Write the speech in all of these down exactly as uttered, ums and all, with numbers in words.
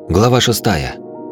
Глава шестая.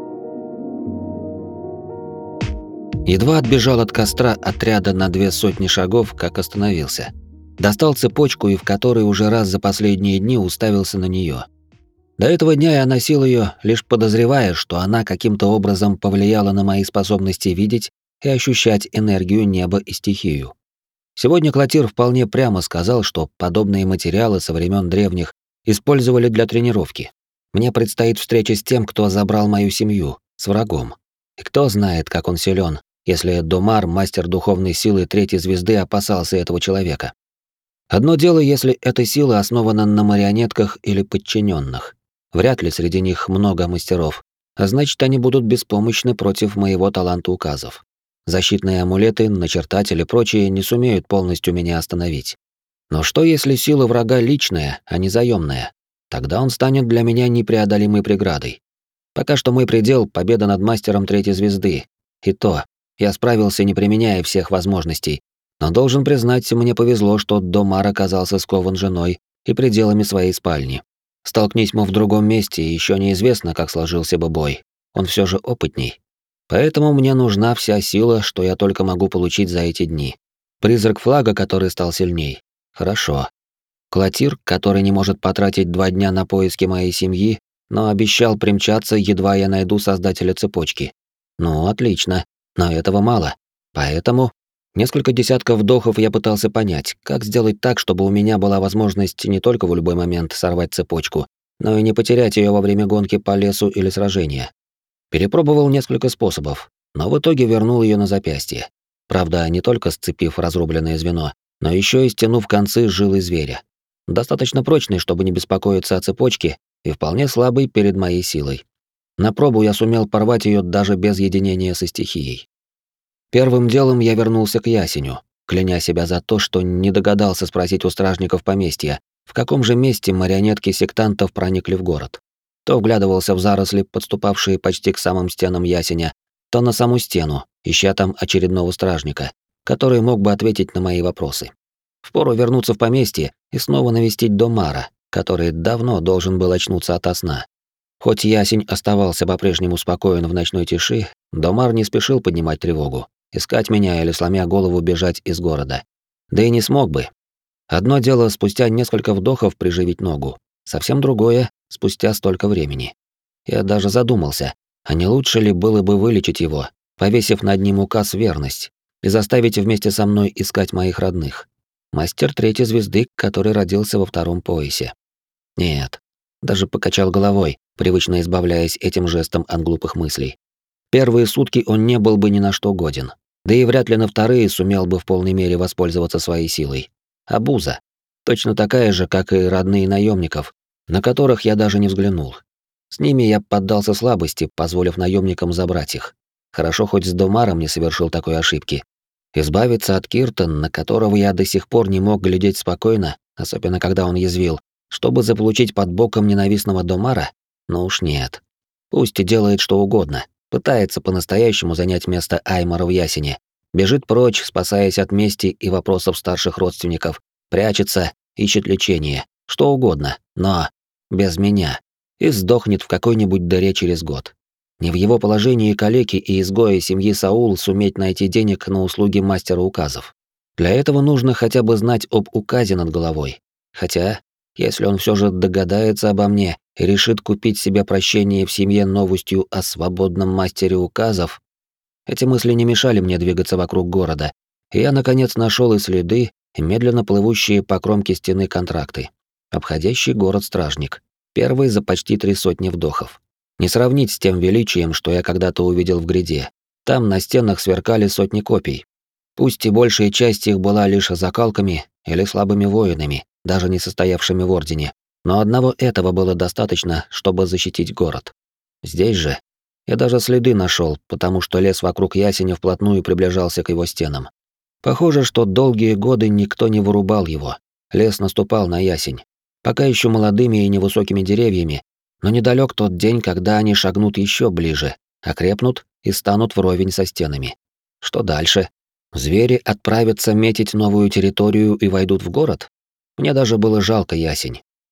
Едва отбежал от костра отряда на две сотни шагов, как остановился. Достал цепочку и в которой уже раз за последние дни уставился на нее. До этого дня я носил ее, лишь подозревая, что она каким-то образом повлияла на мои способности видеть и ощущать энергию неба и стихию. Сегодня Клотир вполне прямо сказал, что подобные материалы со времен древних использовали для тренировки. Мне предстоит встреча с тем, кто забрал мою семью, с врагом. И кто знает, как он силен, если Домар, мастер духовной силы третьей звезды, опасался этого человека. Одно дело, если эта сила основана на марионетках или подчиненных. Вряд ли среди них много мастеров, а значит, они будут беспомощны против моего таланта указов. Защитные амулеты, начертатели и прочие не сумеют полностью меня остановить. Но что если сила врага личная, а не заёмная? Тогда он станет для меня непреодолимой преградой. Пока что мой предел — победа над мастером третьей звезды. И то, я справился, не применяя всех возможностей. Но должен признать, мне повезло, что Домар оказался скован женой и пределами своей спальни. Столкнись мы в другом месте, и еще неизвестно, как сложился бы бой. Он все же опытней. Поэтому мне нужна вся сила, что я только могу получить за эти дни. Призрак флага, который стал сильней. Хорошо. Клотир, который не может потратить два дня на поиски моей семьи, но обещал примчаться, едва я найду создателя цепочки. Ну, отлично, но этого мало. Поэтому несколько десятков вдохов я пытался понять, как сделать так, чтобы у меня была возможность не только в любой момент сорвать цепочку, но и не потерять ее во время гонки по лесу или сражения. Перепробовал несколько способов, но в итоге вернул ее на запястье. Правда, не только сцепив разрубленное звено, но еще и стянув концы жилы зверя. Достаточно прочный, чтобы не беспокоиться о цепочке, и вполне слабый перед моей силой. На пробу я сумел порвать ее даже без единения со стихией. Первым делом я вернулся к Ясеню, кляня себя за то, что не догадался спросить у стражников поместья, в каком же месте марионетки сектантов проникли в город. То вглядывался в заросли, подступавшие почти к самым стенам Ясеня, то на саму стену, ища там очередного стражника, который мог бы ответить на мои вопросы. Впору вернуться в поместье и снова навестить Домара, который давно должен был очнуться ото сна. Хоть Ясень оставался по-прежнему спокоен в ночной тиши, Домар не спешил поднимать тревогу, искать меня или, сломя голову, бежать из города. Да и не смог бы. Одно дело спустя несколько вдохов приживить ногу, совсем другое — спустя столько времени. Я даже задумался, а не лучше ли было бы вылечить его, повесив над ним указ верность, и заставить вместе со мной искать моих родных. Мастер третьей звезды, который родился во втором поясе. Нет, даже покачал головой, привычно избавляясь этим жестом от глупых мыслей. Первые сутки он не был бы ни на что годен, да и вряд ли на вторые сумел бы в полной мере воспользоваться своей силой. Абуза. Точно такая же, как и родные наемников, на которых я даже не взглянул. С ними я поддался слабости, позволив наемникам забрать их. Хорошо, хоть с Домаром не совершил такой ошибки. Избавиться от Кирта, на которого я до сих пор не мог глядеть спокойно, особенно когда он язвил, чтобы заполучить под боком ненавистного Домара, ну уж нет. Пусть и делает что угодно, пытается по-настоящему занять место Аймара в Ясене, бежит прочь, спасаясь от мести и вопросов старших родственников, прячется, ищет лечение, что угодно, но без меня, и сдохнет в какой-нибудь дыре через год. Не в его положении калеки и изгои семьи Саул суметь найти денег на услуги мастера указов. Для этого нужно хотя бы знать об указе над головой. Хотя, если он все же догадается обо мне и решит купить себе прощение в семье новостью о свободном мастере указов, эти мысли не мешали мне двигаться вокруг города, и я, наконец, нашел и следы, и медленно плывущие по кромке стены контракты. Обходящий город стражник. Первый за почти три сотни вдохов. Не сравнить с тем величием, что я когда-то увидел в гряде. Там на стенах сверкали сотни копий. Пусть и большая часть их была лишь закалками или слабыми воинами, даже не состоявшими в ордене, но одного этого было достаточно, чтобы защитить город. Здесь же я даже следы нашел, потому что лес вокруг Ясеня вплотную приближался к его стенам. Похоже, что долгие годы никто не вырубал его. Лес наступал на Ясень, пока еще молодыми и невысокими деревьями, но недалек тот день, когда они шагнут еще ближе, окрепнут и станут вровень со стенами. Что дальше? Звери отправятся метить новую территорию и войдут в город? Мне даже было жалко Ясень.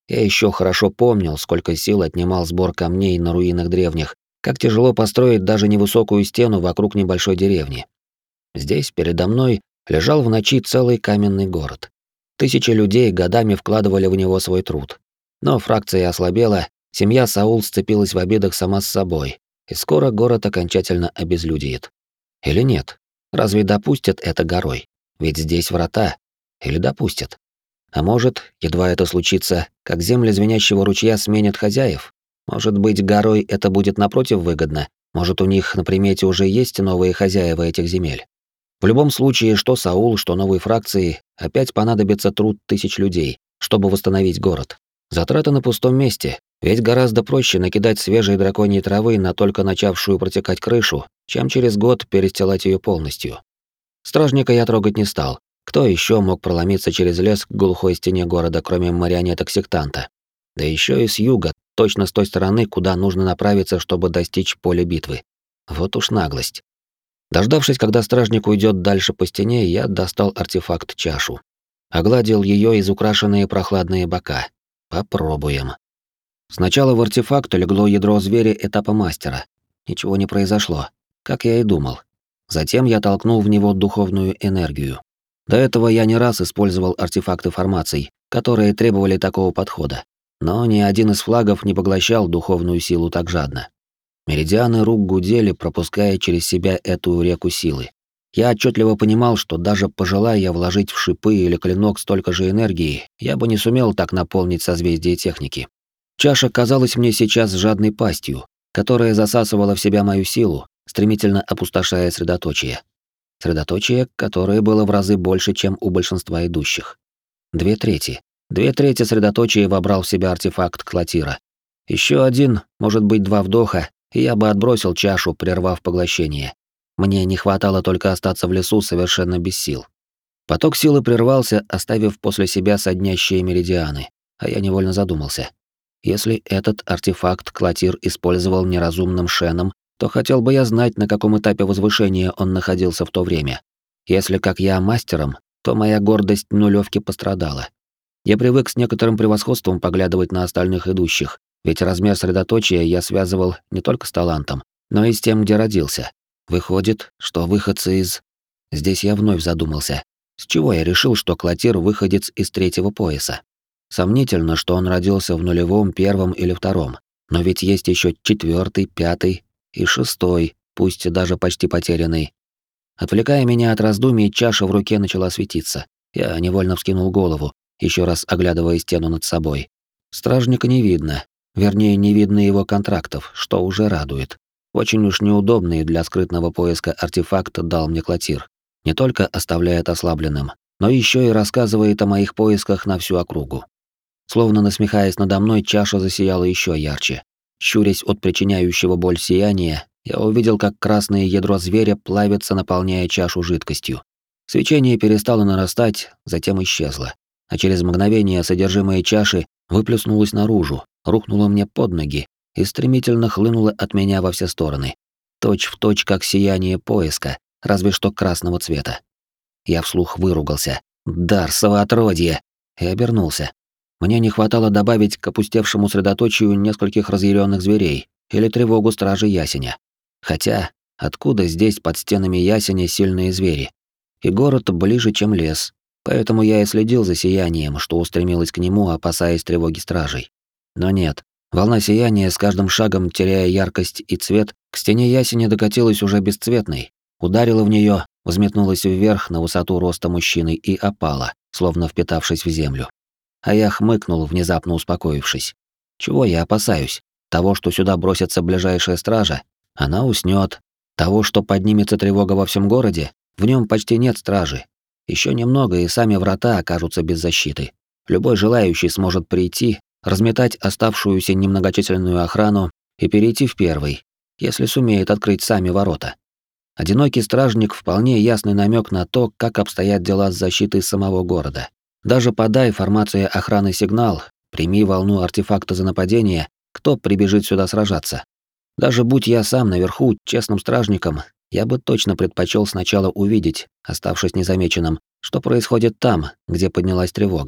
Я еще хорошо помнил, сколько сил отнимал сбор камней на руинах древних, как тяжело построить даже невысокую стену вокруг небольшой деревни. Здесь, передо мной, лежал в ночи целый каменный город. Тысячи людей годами вкладывали в него свой труд. Но фракция ослабела, семья Саул сцепилась в обидах сама с собой, и скоро город окончательно обезлюдеет. Или нет? Разве допустят это горой? Ведь здесь врата. Или допустят? А может, едва это случится, как земли звенящего ручья сменят хозяев? Может быть, горой это будет напротив выгодно? Может, у них на примете уже есть новые хозяева этих земель? В любом случае, что Саул, что новой фракции, опять понадобится труд тысяч людей, чтобы восстановить город. Затраты на пустом месте, ведь гораздо проще накидать свежей драконьей травы на только начавшую протекать крышу, чем через год перестилать ее полностью. Стражника я трогать не стал. Кто еще мог проломиться через лес к глухой стене города, кроме марионеток сектанта? Да еще и с юга, точно с той стороны, куда нужно направиться, чтобы достичь поля битвы. Вот уж наглость. Дождавшись, когда стражник уйдет дальше по стене, я достал артефакт-чашу. Огладил ее изукрашенные прохладные бока. Попробуем. Сначала в артефакт легло ядро зверя этапа мастера. Ничего не произошло, как я и думал. Затем я толкнул в него духовную энергию. До этого я не раз использовал артефакты формаций, которые требовали такого подхода. Но ни один из флагов не поглощал духовную силу так жадно. Меридианы рук гудели, пропуская через себя эту реку силы. Я отчетливо понимал, что даже пожелая я вложить в шипы или клинок столько же энергии, я бы не сумел так наполнить созвездие техники. Чаша казалась мне сейчас жадной пастью, которая засасывала в себя мою силу, стремительно опустошая средоточие. Средоточие, которое было в разы больше, чем у большинства идущих. Две трети. Две трети средоточия вобрал в себя артефакт Клотира. Еще один, может быть, два вдоха, и я бы отбросил чашу, прервав поглощение. Мне не хватало только остаться в лесу совершенно без сил. Поток силы прервался, оставив после себя соднящие меридианы, а я невольно задумался. Если этот артефакт Клотир использовал неразумным шеном, то хотел бы я знать, на каком этапе возвышения он находился в то время. Если, как я, мастером, то моя гордость нулевки пострадала. Я привык с некоторым превосходством поглядывать на остальных идущих, ведь размер средоточия я связывал не только с талантом, но и с тем, где родился. Выходит, что выходцы из... Здесь я вновь задумался. С чего я решил, что Клотир выходец из третьего пояса? Сомнительно, что он родился в нулевом, первом или втором. Но ведь есть еще четвертый, пятый и шестой, пусть даже почти потерянный. Отвлекая меня от раздумий, чаша в руке начала светиться. Я невольно вскинул голову, еще раз оглядывая стену над собой. Стражника не видно. Вернее, не видно его контрактов, что уже радует. Очень уж неудобный для скрытного поиска артефакт дал мне Клотир. Не только оставляет ослабленным, но еще и рассказывает о моих поисках на всю округу. Словно насмехаясь надо мной, чаша засияла еще ярче. Щурясь от причиняющего боль сияния, я увидел, как красное ядро зверя плавится, наполняя чашу жидкостью. Свечение перестало нарастать, затем исчезло. А через мгновение содержимое чаши выплеснулось наружу, рухнуло мне под ноги и стремительно хлынуло от меня во все стороны. Точь в точь, как сияние поиска, разве что красного цвета. Я вслух выругался. «Дарсово отродье!» И обернулся. Мне не хватало добавить к опустевшему средоточию нескольких разъяренных зверей или тревогу стражи ясеня. Хотя, откуда здесь под стенами ясеня сильные звери? И город ближе, чем лес, поэтому я и следил за сиянием, что устремилось к нему, опасаясь тревоги стражей. Но нет, волна сияния с каждым шагом, теряя яркость и цвет, к стене ясеня докатилась уже бесцветной, ударила в нее, взметнулась вверх на высоту роста мужчины и опала, словно впитавшись в землю. А я хмыкнул, внезапно успокоившись. Чего я опасаюсь? Того, что сюда бросится ближайшая стража? Она уснёт. Того, что поднимется тревога во всем городе? В нем почти нет стражи. Еще немного, и сами врата окажутся без защиты. Любой желающий сможет прийти, разметать оставшуюся немногочисленную охрану и перейти в первый, если сумеет открыть сами ворота. Одинокий стражник — вполне ясный намек на то, как обстоят дела с защитой самого города. Даже подай формация охраны сигнал, прими волну артефакта за нападение, кто прибежит сюда сражаться? Даже будь я сам наверху честным стражником, я бы точно предпочел сначала увидеть, оставшись незамеченным, что происходит там, где поднялась тревога.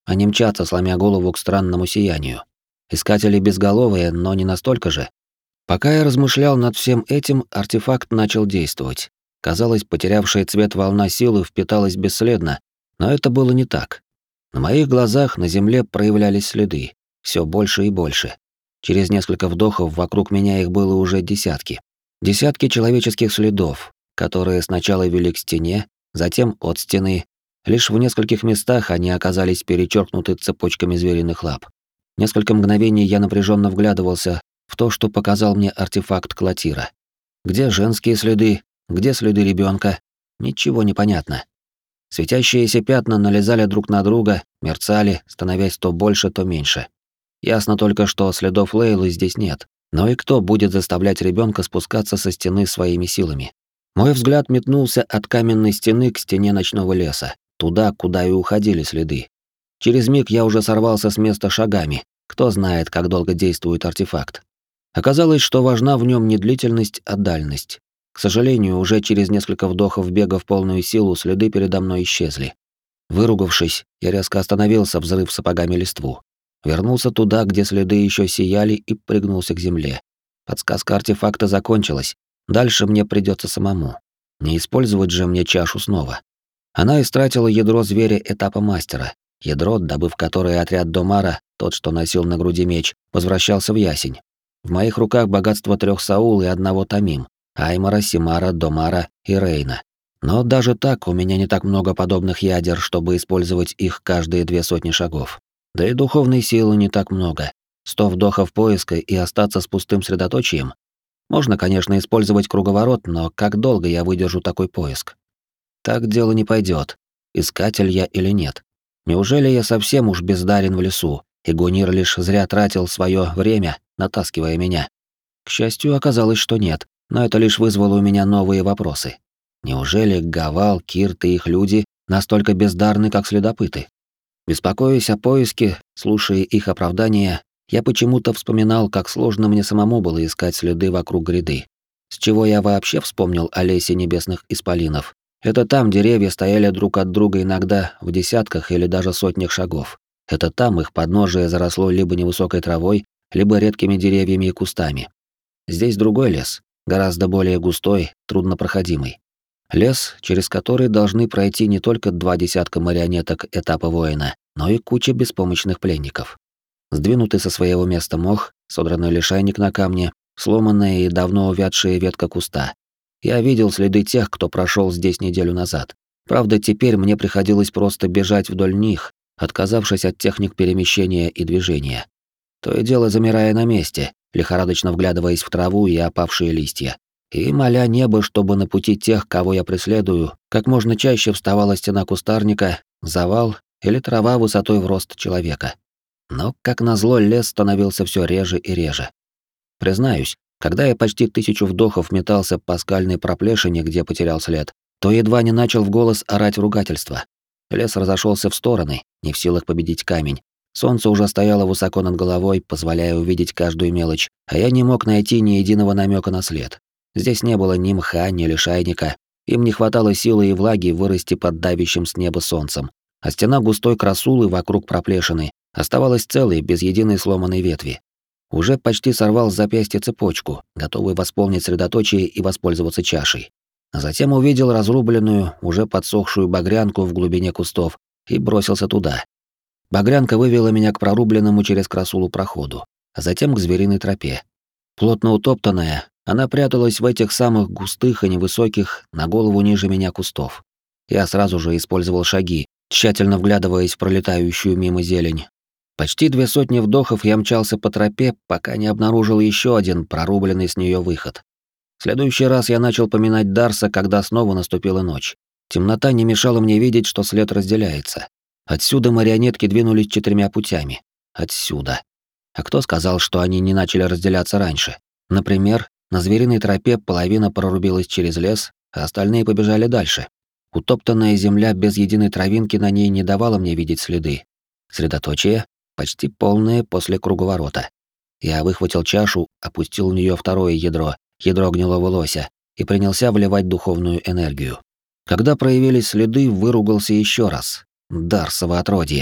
а не мчаться, сломя голову к странному сиянию. Искатели безголовые, но не настолько же. Пока я размышлял над всем этим, артефакт начал действовать. Казалось, потерявшая цвет волна силы впиталась бесследно, но это было не так. На моих глазах на земле проявлялись следы, все больше и больше. Через несколько вдохов вокруг меня их было уже десятки. Десятки человеческих следов, которые сначала вели к стене, затем от стены. Лишь в нескольких местах они оказались перечеркнуты цепочками звериных лап. Несколько мгновений я напряженно вглядывался в то, что показал мне артефакт Клотира. Где женские следы, где следы ребенка, ничего не понятно. Светящиеся пятна налезали друг на друга, мерцали, становясь то больше, то меньше. Ясно только, что следов Лейлы здесь нет. Но и кто будет заставлять ребенка спускаться со стены своими силами? Мой взгляд метнулся от каменной стены к стене ночного леса, туда, куда и уходили следы. Через миг я уже сорвался с места шагами. Кто знает, как долго действует артефакт. Оказалось, что важна в нем не длительность, а дальность. К сожалению, уже через несколько вдохов бега в полную силу следы передо мной исчезли. Выругавшись, я резко остановился, взрыв сапогами листву. Вернулся туда, где следы еще сияли, и пригнулся к земле. Подсказка артефакта закончилась. Дальше мне придется самому. Не использовать же мне чашу снова. Она истратила ядро зверя этапа мастера. Ядро, добыв которое отряд Домара, тот, что носил на груди меч, возвращался в ясень. В моих руках богатство трех Саул и одного Тамим. Аймара, Симара, Домара и Рейна. Но даже так у меня не так много подобных ядер, чтобы использовать их каждые две сотни шагов. Да и духовной силы не так много. Сто вдохов поиска и остаться с пустым средоточием. Можно, конечно, использовать круговорот, но как долго я выдержу такой поиск? Так дело не пойдет. Искатель я или нет? Неужели я совсем уж бездарен в лесу, и Гунир лишь зря тратил свое время, натаскивая меня? К счастью, оказалось, что нет, но это лишь вызвало у меня новые вопросы. Неужели Гавал, Кирт и их люди настолько бездарны, как следопыты? Беспокоясь о поиске, слушая их оправдания, я почему-то вспоминал, как сложно мне самому было искать следы вокруг гряды. С чего я вообще вспомнил о лесе небесных исполинов? Это там деревья стояли друг от друга иногда в десятках или даже сотнях шагов. Это там их подножие заросло либо невысокой травой, либо редкими деревьями и кустами. Здесь другой лес, гораздо более густой, труднопроходимый. Лес, через который должны пройти не только два десятка марионеток этапа воина, но и куча беспомощных пленников. Сдвинутый со своего места мох, содранный лишайник на камне, сломанная и давно увядшая ветка куста. Я видел следы тех, кто прошел здесь неделю назад. Правда, теперь мне приходилось просто бежать вдоль них, отказавшись от техник перемещения и движения. То и дело замирая на месте, лихорадочно вглядываясь в траву и опавшие листья. И моля небо, чтобы на пути тех, кого я преследую, как можно чаще вставала стена кустарника, завал или трава высотой в рост человека. Но, как назло, лес становился все реже и реже. Признаюсь, когда я почти тысячу вдохов метался по скальной проплешине, где потерял след, то едва не начал в голос орать ругательства. Лес разошелся в стороны, не в силах победить камень. Солнце уже стояло высоко над головой, позволяя увидеть каждую мелочь, а я не мог найти ни единого намека на след. Здесь не было ни мха, ни лишайника. Им не хватало силы и влаги вырасти под давящим с неба солнцем. А стена густой красулы вокруг проплешины оставалась целой, без единой сломанной ветви. Уже почти сорвал с запястья цепочку, готовый восполнить средоточие и воспользоваться чашей. А затем увидел разрубленную, уже подсохшую багрянку в глубине кустов и бросился туда. Багрянка вывела меня к прорубленному через красулу проходу, а затем к звериной тропе. Плотно утоптанная, она пряталась в этих самых густых и невысоких, на голову ниже меня кустов. Я сразу же использовал шаги, тщательно вглядываясь в пролетающую мимо зелень. Почти две сотни вдохов я мчался по тропе, пока не обнаружил еще один прорубленный с нее выход. В следующий раз я начал поминать Дарса, когда снова наступила ночь. Темнота не мешала мне видеть, что след разделяется. Отсюда марионетки двинулись четырьмя путями. Отсюда. А кто сказал, что они не начали разделяться раньше? Например, на звериной тропе половина прорубилась через лес, а остальные побежали дальше. Утоптанная земля без единой травинки на ней не давала мне видеть следы. Средоточие почти полное после круговорота. Я выхватил чашу, опустил в нее второе ядро, ядро гнилого лося, и принялся вливать духовную энергию. Когда проявились следы, выругался еще раз. Дарсово отродье.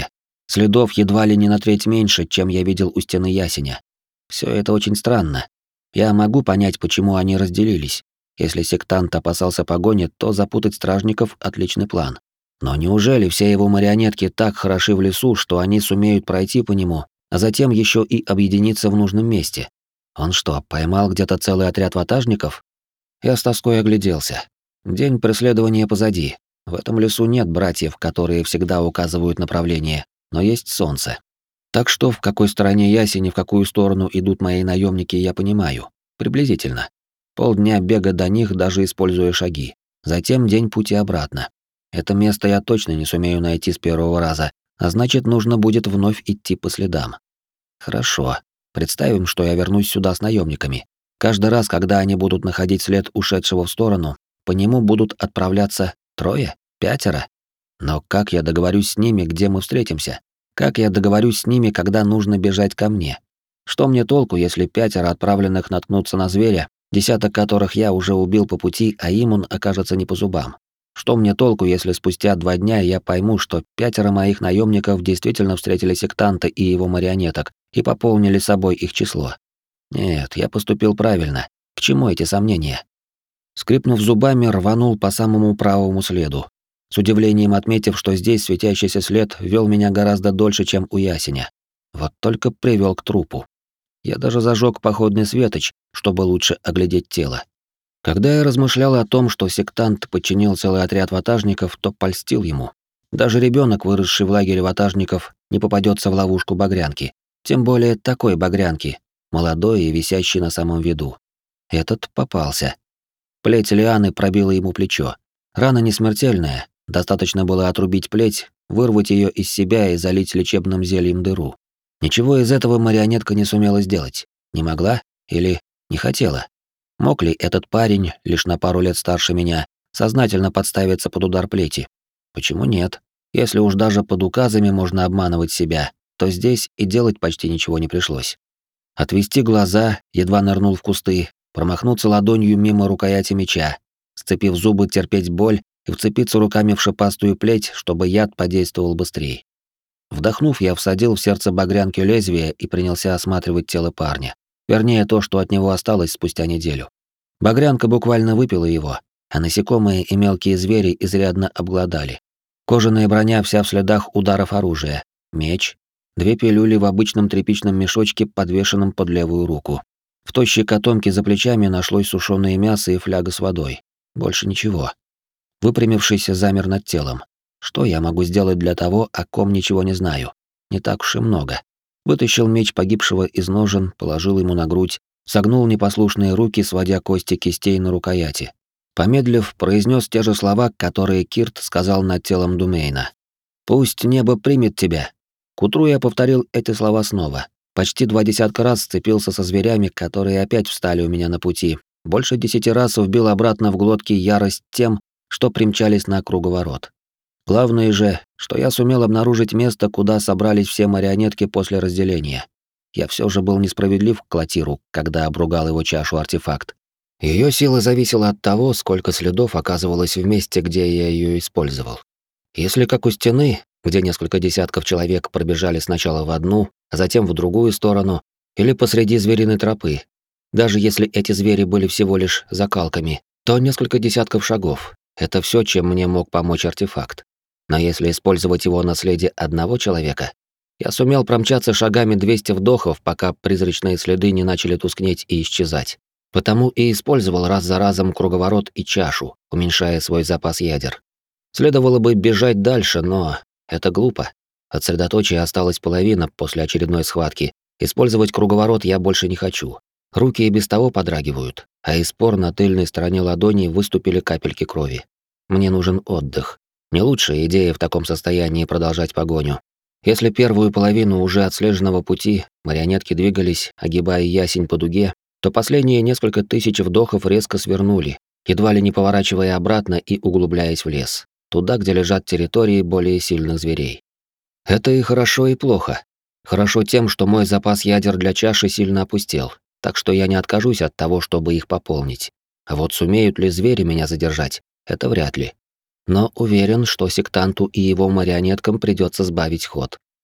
Следов едва ли не на треть меньше, чем я видел у стены ясеня. Все это очень странно. Я могу понять, почему они разделились. Если сектант опасался погони, то запутать стражников — отличный план. Но неужели все его марионетки так хороши в лесу, что они сумеют пройти по нему, а затем еще и объединиться в нужном месте? Он что, поймал где-то целый отряд ватажников? Я с тоской огляделся. День преследования позади. В этом лесу нет братьев, которые всегда указывают направление, но есть солнце. Так что в какой стороне ясень и в какую сторону идут мои наемники, я понимаю. Приблизительно. Полдня бега до них, даже используя шаги. Затем день пути обратно. Это место я точно не сумею найти с первого раза, а значит, нужно будет вновь идти по следам. Хорошо. Представим, что я вернусь сюда с наемниками. Каждый раз, когда они будут находить след ушедшего в сторону, по нему будут отправляться трое, пятеро. Но как я договорюсь с ними, где мы встретимся? Как я договорюсь с ними, когда нужно бежать ко мне? Что мне толку, если пятеро отправленных наткнутся на зверя, десяток которых я уже убил по пути, а им он окажется не по зубам? Что мне толку, если спустя два дня я пойму, что пятеро моих наемников действительно встретили сектанта и его марионеток и пополнили собой их число? Нет, я поступил правильно. К чему эти сомнения? Скрипнув зубами, рванул по самому правому следу, с удивлением отметив, что здесь светящийся след вел меня гораздо дольше, чем у ясеня. Вот только привел к трупу. Я даже зажег походный светоч, чтобы лучше оглядеть тело. Когда я размышлял о том, что сектант подчинил целый отряд ватажников, то польстил ему. Даже ребенок, выросший в лагере ватажников, не попадется в ловушку багрянки. Тем более такой багрянки, молодой и висящий на самом виду. Этот попался. Плеть лианы пробила ему плечо. Рана не смертельная, достаточно было отрубить плеть, вырвать ее из себя и залить лечебным зельем дыру. Ничего из этого марионетка не сумела сделать. Не могла или не хотела. Мог ли этот парень, лишь на пару лет старше меня, сознательно подставиться под удар плети? Почему нет? Если уж даже под указами можно обманывать себя, то здесь и делать почти ничего не пришлось. Отвести глаза, едва нырнул в кусты, промахнуться ладонью мимо рукояти меча, сцепив зубы, терпеть боль и вцепиться руками в шипастую плеть, чтобы яд подействовал быстрее. Вдохнув, я всадил в сердце багрянки лезвие и принялся осматривать тело парня. Вернее, то, что от него осталось спустя неделю. Багрянка буквально выпила его, а насекомые и мелкие звери изрядно обглодали. Кожаная броня вся в следах ударов оружия, меч, две пилюли в обычном тряпичном мешочке, подвешенном под левую руку. В тощей котомке за плечами нашлось сушёное мясо и фляга с водой. Больше ничего. Выпрямившись, замер над телом. Что я могу сделать для того, о ком ничего не знаю? Не так уж и много. Вытащил меч погибшего из ножен, положил ему на грудь, согнул непослушные руки, сводя кости кистей на рукояти. Помедлив, произнес те же слова, которые Кирт сказал над телом Думейна. «Пусть небо примет тебя». К утру я повторил эти слова снова. Почти два десятка раз сцепился со зверями, которые опять встали у меня на пути. Больше десяти раз вбил обратно в глотки ярость тем, что примчались на круговорот. Главное же, что я сумел обнаружить место, куда собрались все марионетки после разделения. Я все же был несправедлив к Клотиру, когда обругал его чашу-артефакт. Ее сила зависела от того, сколько следов оказывалось в месте, где я ее использовал. Если как у стены, где несколько десятков человек пробежали сначала в одну, а затем в другую сторону, или посреди звериной тропы, даже если эти звери были всего лишь закалками, то несколько десятков шагов — это все, чем мне мог помочь артефакт. Но если использовать его на следе одного человека, я сумел промчаться шагами двести вдохов, пока призрачные следы не начали тускнеть и исчезать. Потому и использовал раз за разом круговорот и чашу, уменьшая свой запас ядер. Следовало бы бежать дальше, но это глупо. От средоточия осталась половина после очередной схватки. Использовать круговорот я больше не хочу. Руки и без того подрагивают, а из пор на тыльной стороне ладони выступили капельки крови. Мне нужен отдых. Не лучшая идея в таком состоянии продолжать погоню. Если первую половину уже отслеженного пути марионетки двигались, огибая ясень по дуге, то последние несколько тысяч вдохов резко свернули, едва ли не поворачивая обратно и углубляясь в лес, туда, где лежат территории более сильных зверей. Это и хорошо, и плохо. Хорошо тем, что мой запас ядер для чаши сильно опустел, так что я не откажусь от того, чтобы их пополнить. А вот сумеют ли звери меня задержать, это вряд ли. Но уверен, что сектанту и его марионеткам придется сбавить ход.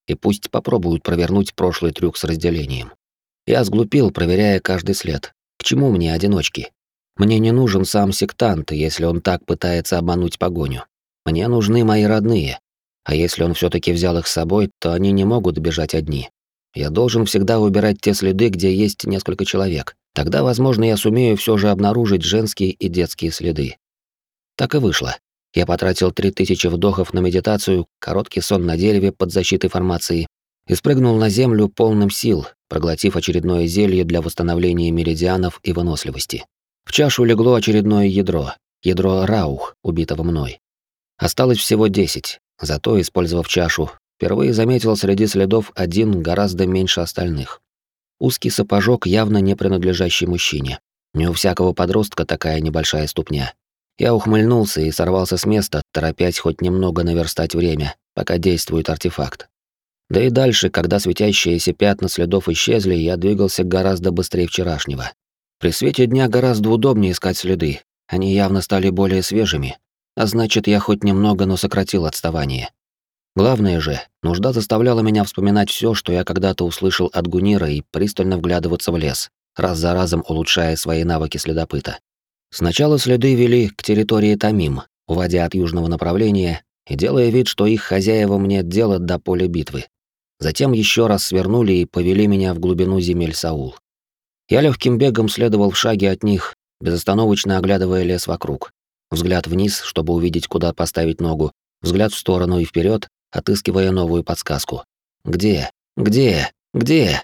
и пусть попробуют провернуть прошлый трюк с разделением. Я сглупил, проверяя каждый след. К чему мне одиночки? Мне не нужен сам сектант, если он так пытается обмануть погоню. Мне нужны мои родные. А если он все таки взял их с собой, то они не могут бежать одни. Я должен всегда убирать те следы, где есть несколько человек. Тогда, возможно, я сумею все же обнаружить женские и детские следы. Так и вышло. Я потратил три тысячи вдохов на медитацию, короткий сон на дереве под защитой формации и спрыгнул на землю полным сил, проглотив очередное зелье для восстановления меридианов и выносливости. В чашу легло очередное ядро, ядро Раух, убитого мной. Осталось всего десять, зато, использовав чашу, впервые заметил среди следов один гораздо меньше остальных. Узкий сапожок, явно не принадлежащий мужчине. Не у всякого подростка такая небольшая ступня. Я ухмыльнулся и сорвался с места, торопясь хоть немного наверстать время, пока действует артефакт. Да и дальше, когда светящиеся пятна следов исчезли, я двигался гораздо быстрее вчерашнего. При свете дня гораздо удобнее искать следы, они явно стали более свежими, а значит, я хоть немного, но сократил отставание. Главное же, нужда заставляла меня вспоминать все, что я когда-то услышал от Гунира, и пристально вглядываться в лес, раз за разом улучшая свои навыки следопыта. Сначала следы вели к территории Тамим, уводя от южного направления и делая вид, что их хозяевам нет дела до поля битвы. Затем еще раз свернули и повели меня в глубину земель Саул. Я легким бегом следовал в шаге от них, безостановочно оглядывая лес вокруг. Взгляд вниз, чтобы увидеть, куда поставить ногу, взгляд в сторону и вперед, отыскивая новую подсказку. Где? Где? Где?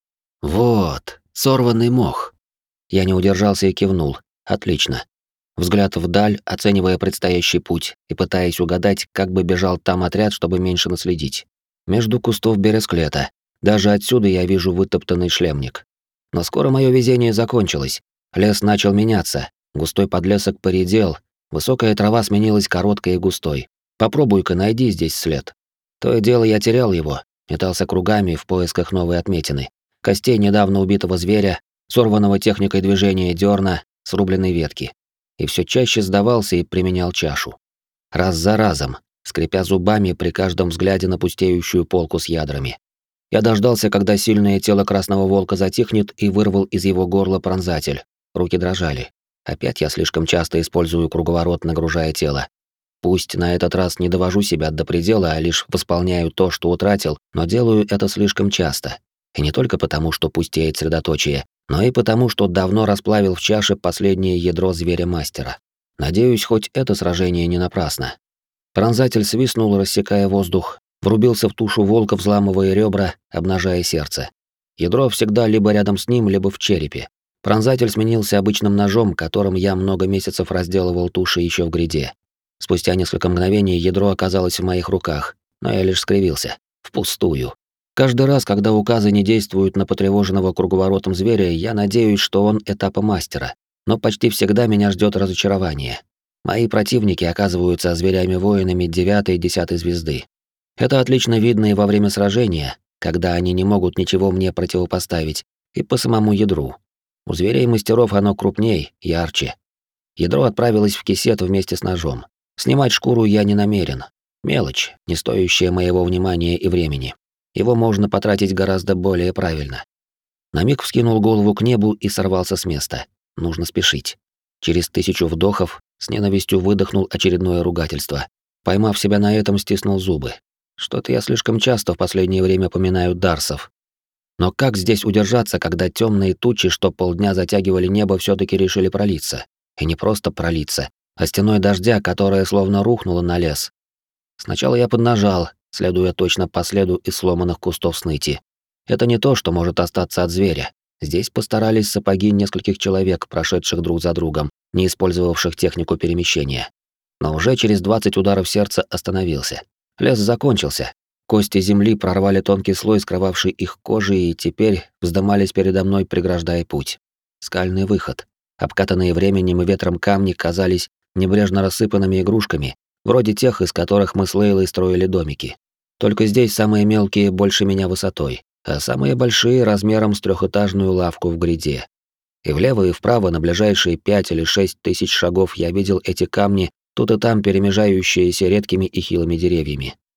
Вот, сорванный мох. Я не удержался и кивнул. Отлично. Взгляд вдаль, оценивая предстоящий путь и пытаясь угадать, как бы бежал там отряд, чтобы меньше наследить. Между кустов бересклета. Даже отсюда я вижу вытоптанный шлемник. Но скоро мое везение закончилось. Лес начал меняться. Густой подлесок поредел, высокая трава сменилась короткой и густой. Попробуй-ка найди здесь след. То и дело я терял его, метался кругами в поисках новой отметины. Костей недавно убитого зверя, сорванного техникой движения дерна, срубленной ветки. И все чаще сдавался и применял чашу. Раз за разом, скрипя зубами при каждом взгляде на пустеющую полку с ядрами. Я дождался, когда сильное тело красного волка затихнет, и вырвал из его горла пронзатель. Руки дрожали. Опять я слишком часто использую круговорот, нагружая тело. Пусть на этот раз не довожу себя до предела, а лишь восполняю то, что утратил, но делаю это слишком часто. И не только потому, что пустеет средоточие, но и потому, что давно расплавил в чаше последнее ядро зверя-мастера. Надеюсь, хоть это сражение не напрасно. Пронзатель свистнул, рассекая воздух, врубился в тушу волка, взламывая ребра, обнажая сердце. Ядро всегда либо рядом с ним, либо в черепе. Пронзатель сменился обычным ножом, которым я много месяцев разделывал туши еще в гряде. Спустя несколько мгновений ядро оказалось в моих руках, но я лишь скривился. Впустую. Каждый раз, когда указы не действуют на потревоженного круговоротом зверя, я надеюсь, что он этапа мастера. Но почти всегда меня ждет разочарование. Мои противники оказываются зверями-воинами девятой и десятой звезды. Это отлично видно и во время сражения, когда они не могут ничего мне противопоставить, и по самому ядру. У зверей-мастеров оно крупней, ярче. Ядро отправилось в кисет вместе с ножом. Снимать шкуру я не намерен. Мелочь, не стоящая моего внимания и времени. Его можно потратить гораздо более правильно. На миг вскинул голову к небу и сорвался с места. Нужно спешить. Через тысячу вдохов с ненавистью выдохнул очередное ругательство. Поймав себя на этом, стиснул зубы. Что-то я слишком часто в последнее время поминаю дарсов. Но как здесь удержаться, когда темные тучи, что полдня затягивали небо, все таки решили пролиться? И не просто пролиться, а стеной дождя, которая словно рухнула на лес. Сначала я поднажал, следуя точно по следу из сломанных кустов сныти. Это не то, что может остаться от зверя. Здесь постарались сапоги нескольких человек, прошедших друг за другом, не использовавших технику перемещения. Но уже через двадцать ударов сердца остановился. Лес закончился. Кости земли прорвали тонкий слой, скрывавший их кожи, и теперь вздымались передо мной, преграждая путь. Скальный выход. Обкатанные временем и ветром камни казались небрежно рассыпанными игрушками, вроде тех, из которых мы с Лейлой строили домики. Только здесь самые мелкие больше меня высотой, а самые большие размером с трехэтажную лавку в гряде. И влево, и вправо на ближайшие пять или шесть тысяч шагов я видел эти камни, тут и там перемежающиеся редкими и хилыми деревьями.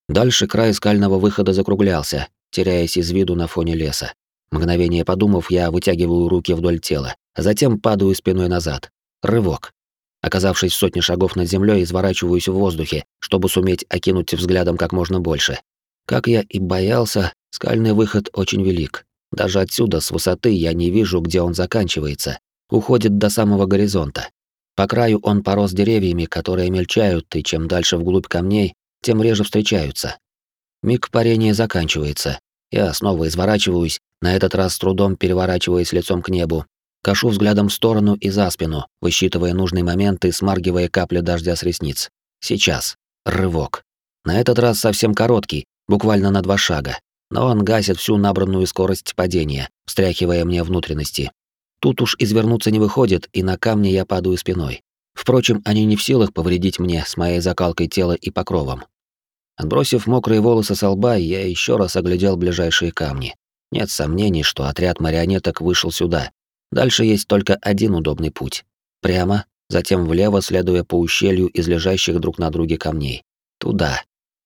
Дальше край скального выхода закруглялся, теряясь из виду на фоне леса. Мгновение подумав, я вытягиваю руки вдоль тела, а затем падаю спиной назад. Рывок. Оказавшись в сотне шагов над землей, изворачиваюсь в воздухе, чтобы суметь окинуть взглядом как можно больше. Как я и боялся, скальный выход очень велик. Даже отсюда, с высоты, я не вижу, где он заканчивается. Уходит до самого горизонта. По краю он порос деревьями, которые мельчают, и чем дальше вглубь камней, тем реже встречаются. Миг парения заканчивается. Я снова изворачиваюсь, на этот раз с трудом переворачиваясь лицом к небу. Кашу взглядом в сторону и за спину, высчитывая нужный момент и смаргивая капли дождя с ресниц. Сейчас. Рывок. На этот раз совсем короткий, буквально на два шага. Но он гасит всю набранную скорость падения, встряхивая мне внутренности. Тут уж извернуться не выходит, и на камни я падаю спиной. Впрочем, они не в силах повредить мне с моей закалкой тела и покровом. Отбросив мокрые волосы со лба, я еще раз оглядел ближайшие камни. Нет сомнений, что отряд марионеток вышел сюда. Дальше есть только один удобный путь. Прямо, затем влево, следуя по ущелью из лежащих друг на друге камней. Туда.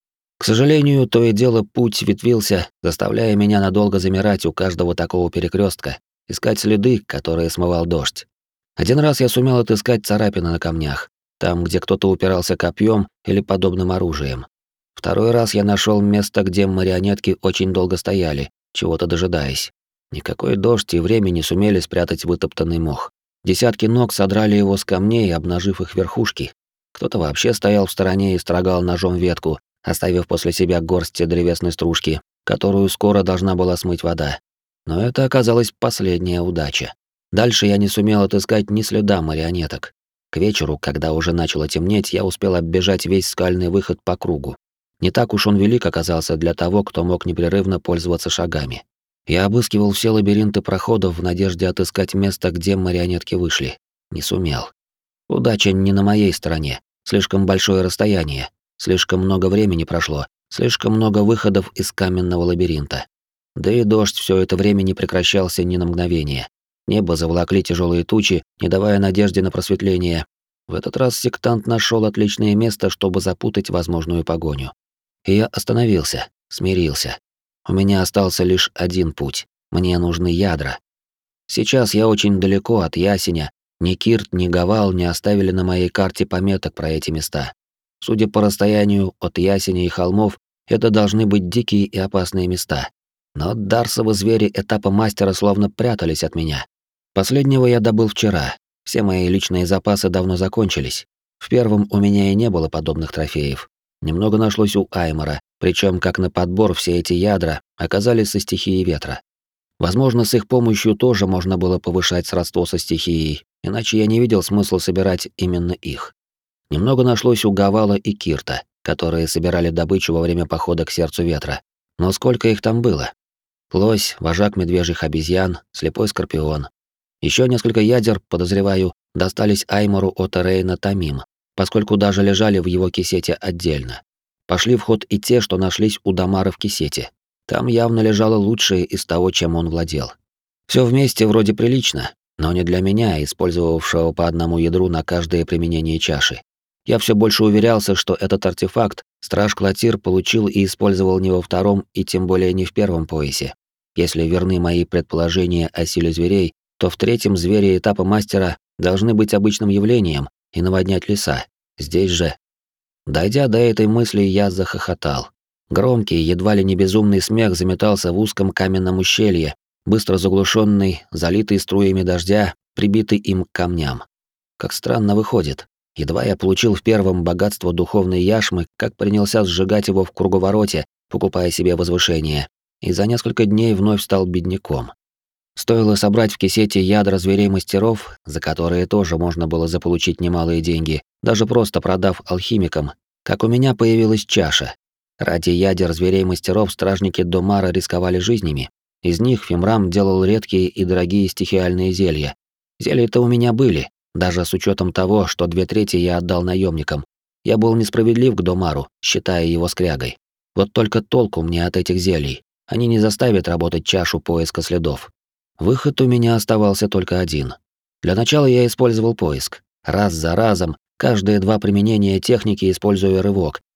К сожалению, то и дело путь ветвился, заставляя меня надолго замирать у каждого такого перекрестка, искать следы, которые смывал дождь. Один раз я сумел отыскать царапины на камнях, там, где кто-то упирался копьем или подобным оружием. Второй раз я нашел место, где марионетки очень долго стояли, чего-то дожидаясь. Никакой дождь и время не сумели спрятать вытоптанный мох. Десятки ног содрали его с камней, обнажив их верхушки. Кто-то вообще стоял в стороне и строгал ножом ветку, оставив после себя горсть древесной стружки, которую скоро должна была смыть вода. Но это оказалась последняя удача. Дальше я не сумел отыскать ни следа марионеток. К вечеру, когда уже начало темнеть, я успел оббежать весь скальный выход по кругу. Не так уж он велик оказался для того, кто мог непрерывно пользоваться шагами. Я обыскивал все лабиринты проходов в надежде отыскать место, где марионетки вышли. Не сумел. Удача не на моей стороне. Слишком большое расстояние. Слишком много времени прошло. Слишком много выходов из каменного лабиринта. Да и дождь все это время не прекращался ни на мгновение. Небо заволокли тяжелые тучи, не давая надежде на просветление. В этот раз сектант нашел отличное место, чтобы запутать возможную погоню. И я остановился, смирился. У меня остался лишь один путь. Мне нужны ядра. Сейчас я очень далеко от Ясеня. Ни Кирт, ни Гавал не оставили на моей карте пометок про эти места. Судя по расстоянию от Ясеня и холмов, это должны быть дикие и опасные места. Но дарсовы звери этапа мастера словно прятались от меня. Последнего я добыл вчера. Все мои личные запасы давно закончились. В первом у меня и не было подобных трофеев. Немного нашлось у Аймара, причем как на подбор все эти ядра оказались со стихией ветра. Возможно, с их помощью тоже можно было повышать сродство со стихией, иначе я не видел смысла собирать именно их. Немного нашлось у Гавала и Кирта, которые собирали добычу во время похода к сердцу ветра. Но сколько их там было? Лось, вожак медвежьих обезьян, слепой скорпион. Еще несколько ядер, подозреваю, достались Аймару от Эрейна Тамим, поскольку даже лежали в его кисете отдельно. Пошли в ход и те, что нашлись у Дамара в кисете. Там явно лежало лучшее из того, чем он владел. Все вместе вроде прилично, но не для меня, использовавшего по одному ядру на каждое применение чаши. Я все больше уверялся, что этот артефакт страж Клотир получил и использовал не во втором и тем более не в первом поясе. Если верны мои предположения о силе зверей, то в третьем звери этапа мастера должны быть обычным явлением и наводнять леса. Здесь же... Дойдя до этой мысли, я захохотал. Громкий, едва ли не безумный смех заметался в узком каменном ущелье, быстро заглушенный, залитый струями дождя, прибитый им к камням. Как странно выходит. Едва я получил в первом богатство духовной яшмы, как принялся сжигать его в круговороте, покупая себе возвышение, и за несколько дней вновь стал бедняком. Стоило собрать в кисете ядра зверей-мастеров, за которые тоже можно было заполучить немалые деньги, даже просто продав алхимикам, как у меня появилась чаша. Ради ядер зверей-мастеров стражники Домара рисковали жизнями. Из них Фимрам делал редкие и дорогие стихиальные зелья. Зелья-то у меня были, даже с учетом того, что две трети я отдал наемникам. Я был несправедлив к Домару, считая его скрягой. Вот только толку мне от этих зелий. Они не заставят работать чашу поиска следов. Выход у меня оставался только один. Для начала я использовал поиск. Раз за разом, каждые два применения техники используя рывок,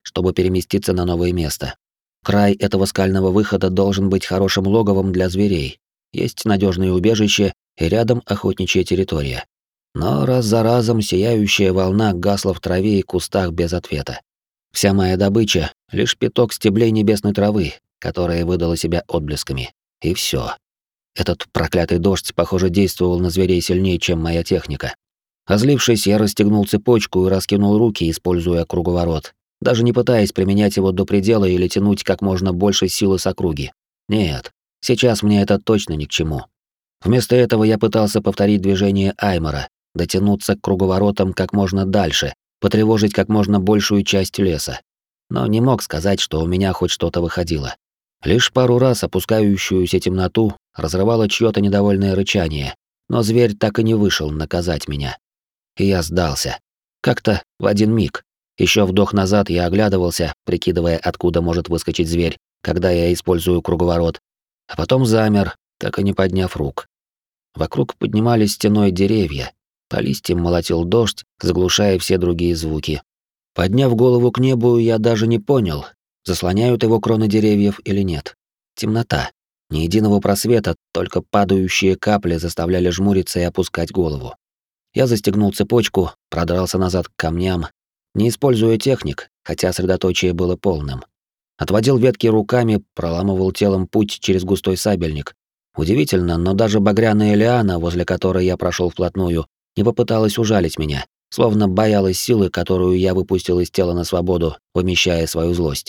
чтобы переместиться на новое место. Край этого скального выхода должен быть хорошим логовом для зверей. Есть надежное убежище и рядом охотничья территория. Но раз за разом сияющая волна гасла в траве и кустах без ответа. Вся моя добыча — лишь пяток стеблей небесной травы, которая выдала себя отблесками. И все. Этот проклятый дождь, похоже, действовал на зверей сильнее, чем моя техника. Озлившись, я расстегнул цепочку и раскинул руки, используя круговорот, даже не пытаясь применять его до предела или тянуть как можно больше силы с округи. Нет, сейчас мне это точно ни к чему. Вместо этого я пытался повторить движение Аймара, дотянуться к круговоротам как можно дальше, потревожить как можно большую часть леса. Но не мог сказать, что у меня хоть что-то выходило. Лишь пару раз опускающуюся темноту разрывало чьё-то недовольное рычание, но зверь так и не вышел наказать меня. И я сдался. Как-то в один миг. Еще вдох назад я оглядывался, прикидывая, откуда может выскочить зверь, когда я использую круговорот, а потом замер, так и не подняв рук. Вокруг поднимались стеной деревья, по листьям молотил дождь, заглушая все другие звуки. Подняв голову к небу, я даже не понял, заслоняют его кроны деревьев или нет. Темнота. Ни единого просвета, только падающие капли заставляли жмуриться и опускать голову. Я застегнул цепочку, продрался назад к камням, не используя техник, хотя средоточие было полным. Отводил ветки руками, проламывал телом путь через густой сабельник. Удивительно, но даже багряная лиана, возле которой я прошел вплотную, не попыталась ужалить меня, словно боялась силы, которую я выпустил из тела на свободу, вымещая свою злость.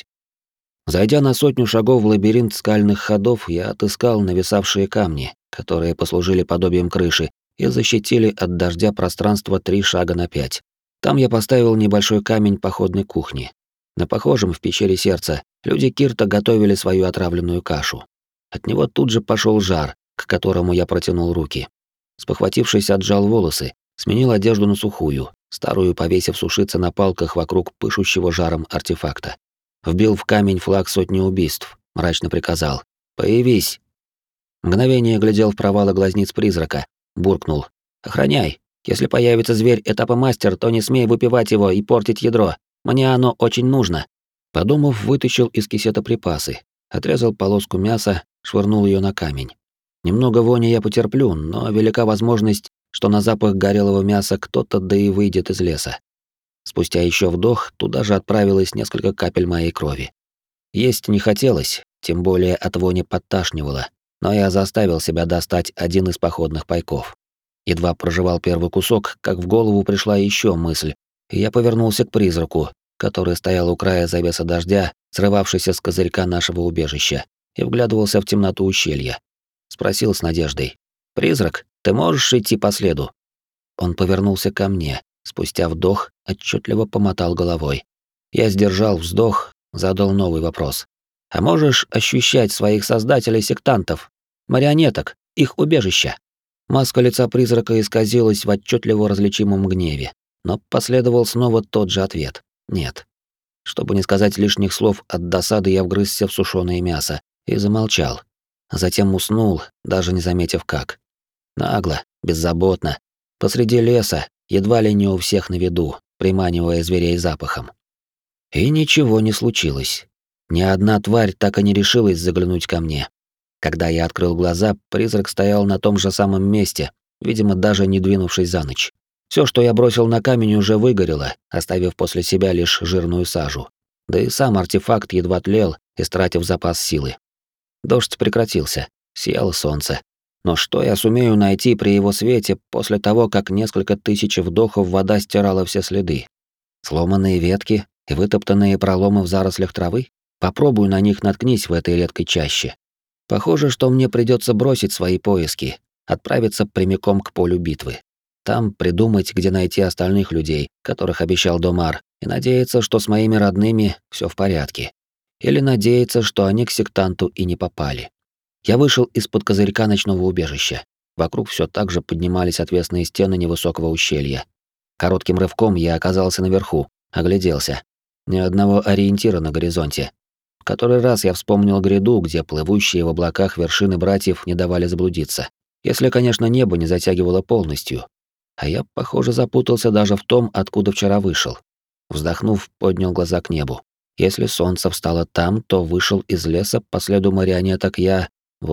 Зайдя на сотню шагов в лабиринт скальных ходов, я отыскал нависавшие камни, которые послужили подобием крыши, и защитили от дождя пространство три шага на пять. Там я поставил небольшой камень походной кухни. На похожем в пещере сердца люди Кирта готовили свою отравленную кашу. От него тут же пошел жар, к которому я протянул руки. Спохватившись, отжал волосы, сменил одежду на сухую, старую повесив сушиться на палках вокруг пышущего жаром артефакта. Вбил в камень флаг сотни убийств, мрачно приказал: «Появись!» Мгновение глядел в провалы глазниц призрака, буркнул: «Охраняй! Если появится зверь этапа мастер, то не смей выпивать его и портить ядро. Мне оно очень нужно». Подумав, вытащил из кисета припасы, отрезал полоску мяса, швырнул ее на камень. Немного вони я потерплю, но велика возможность, что на запах горелого мяса кто-то да и выйдет из леса. Спустя еще вдох, туда же отправилось несколько капель моей крови. Есть не хотелось, тем более от вони подташнивало, но я заставил себя достать один из походных пайков. Едва прожевал первый кусок, как в голову пришла еще мысль, и я повернулся к призраку, который стоял у края завеса дождя, срывавшийся с козырька нашего убежища, и вглядывался в темноту ущелья. Спросил с надеждой: «Призрак, ты можешь идти по следу?» Он повернулся ко мне, спустя вдох отчетливо помотал головой. Я сдержал вздох, задал новый вопрос. «А можешь ощущать своих создателей-сектантов, марионеток, их убежища?» Маска лица призрака исказилась в отчетливо различимом гневе, но последовал снова тот же ответ: «Нет». Чтобы не сказать лишних слов от досады, я вгрызся в сушёное мясо и замолчал. Затем уснул, даже не заметив как. Нагло, беззаботно, посреди леса, едва ли не у всех на виду, приманивая зверей запахом. И ничего не случилось. Ни одна тварь так и не решилась заглянуть ко мне. Когда я открыл глаза, призрак стоял на том же самом месте, видимо, даже не двинувшись за ночь. Все, что я бросил на камень, уже выгорело, оставив после себя лишь жирную сажу. Да и сам артефакт едва тлел, истратив запас силы. Дождь прекратился, сияло солнце. Но что я сумею найти при его свете после того, как несколько тысяч вдохов вода стирала все следы? Сломанные ветки и вытоптанные проломы в зарослях травы? Попробуй на них наткнись в этой редкой чаще. Похоже, что мне придется бросить свои поиски, отправиться прямиком к полю битвы. Там придумать, где найти остальных людей, которых обещал Домар, и надеяться, что с моими родными все в порядке. Или надеяться, что они к сектанту и не попали. Я вышел из-под козырька ночного убежища. Вокруг все так же поднимались отвесные стены невысокого ущелья. Коротким рывком я оказался наверху, огляделся. Ни одного ориентира на горизонте. В который раз я вспомнил гряду, где плывущие в облаках вершины братьев не давали заблудиться. Если, конечно, небо не затягивало полностью. А я, похоже, запутался даже в том, откуда вчера вышел. Вздохнув, поднял глаза к небу. Если солнце встало там, то вышел из леса по следу марионеток я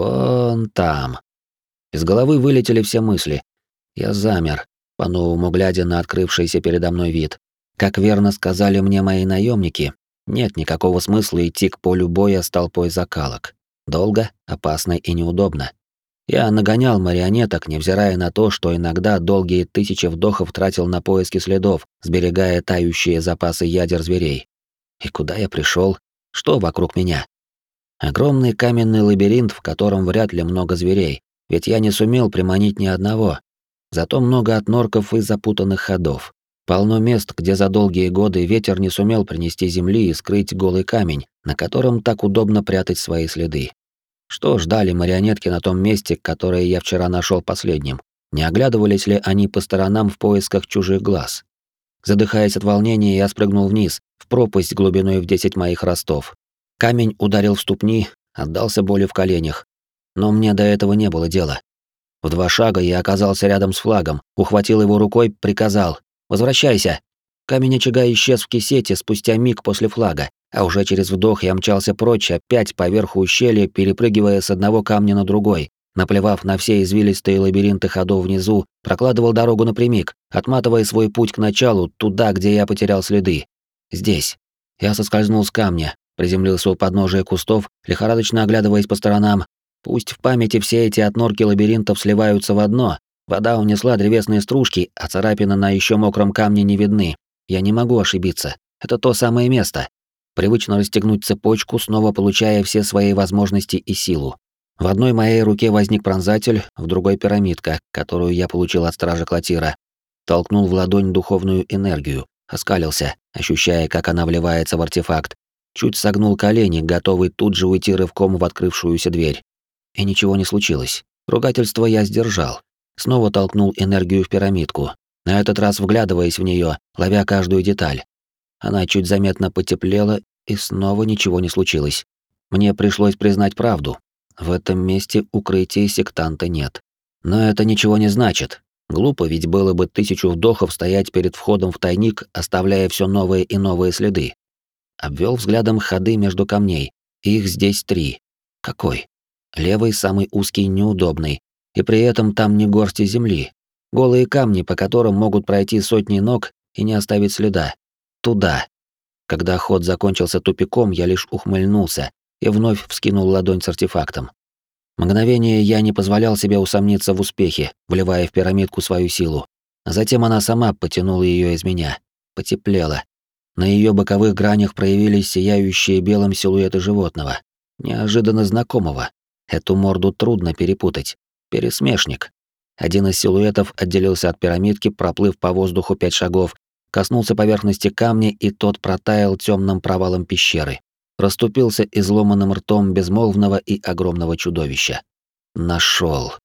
вон там. Из головы вылетели все мысли. Я замер, по-новому глядя на открывшийся передо мной вид. Как верно сказали мне мои наемники, нет никакого смысла идти к полю боя с толпой закалок. Долго, опасно и неудобно. Я нагонял марионеток, невзирая на то, что иногда долгие тысячи вдохов тратил на поиски следов, сберегая тающие запасы ядер зверей. И куда я пришел? Что вокруг меня? Огромный каменный лабиринт, в котором вряд ли много зверей, ведь я не сумел приманить ни одного. Зато много отнорков и запутанных ходов. Полно мест, где за долгие годы ветер не сумел принести земли и скрыть голый камень, на котором так удобно прятать свои следы. Что ждали марионетки на том месте, которое я вчера нашел последним? Не оглядывались ли они по сторонам в поисках чужих глаз? Задыхаясь от волнения, я спрыгнул вниз, в пропасть глубиной в десять моих ростов. Камень ударил в ступни, отдался боли в коленях. Но мне до этого не было дела. В два шага я оказался рядом с флагом, ухватил его рукой, приказал: «Возвращайся!» Камень очага исчез в кисете спустя миг после флага, а уже через вдох я мчался прочь, опять по верху ущелья, перепрыгивая с одного камня на другой. Наплевав на все извилистые лабиринты ходов внизу, прокладывал дорогу напрямик, отматывая свой путь к началу, туда, где я потерял следы. Здесь. Я соскользнул с камня, приземлился у подножия кустов, лихорадочно оглядываясь по сторонам. Пусть в памяти все эти отнорки лабиринтов сливаются в одно. Вода унесла древесные стружки, а царапины на еще мокром камне не видны. Я не могу ошибиться. Это то самое место. Привычно расстегнуть цепочку, снова получая все свои возможности и силу. В одной моей руке возник пронзатель, в другой пирамидка, которую я получил от стража Клотира. Толкнул в ладонь духовную энергию, оскалился, ощущая, как она вливается в артефакт. Чуть согнул колени, готовый тут же уйти рывком в открывшуюся дверь. И ничего не случилось. Ругательство я сдержал. Снова толкнул энергию в пирамидку, на этот раз вглядываясь в нее, ловя каждую деталь. Она чуть заметно потеплела, и снова ничего не случилось. Мне пришлось признать правду. В этом месте укрытия сектанта нет. Но это ничего не значит. Глупо ведь было бы тысячу вдохов стоять перед входом в тайник, оставляя все новые и новые следы. Обвел взглядом ходы между камней. Их здесь три. Какой? Левый самый узкий, неудобный. И при этом там не горсти земли. Голые камни, по которым могут пройти сотни ног и не оставить следа. Туда. Когда ход закончился тупиком, я лишь ухмыльнулся и вновь вскинул ладонь с артефактом. Мгновение я не позволял себе усомниться в успехе, вливая в пирамидку свою силу. А затем она сама потянула ее из меня. Потеплело. На ее боковых гранях проявились сияющие белым силуэты животного. Неожиданно знакомого. Эту морду трудно перепутать. Пересмешник. Один из силуэтов отделился от пирамидки, проплыв по воздуху пять шагов, коснулся поверхности камня, и тот протаял темным провалом пещеры. Расступился изломанным ртом безмолвного и огромного чудовища. Нашел.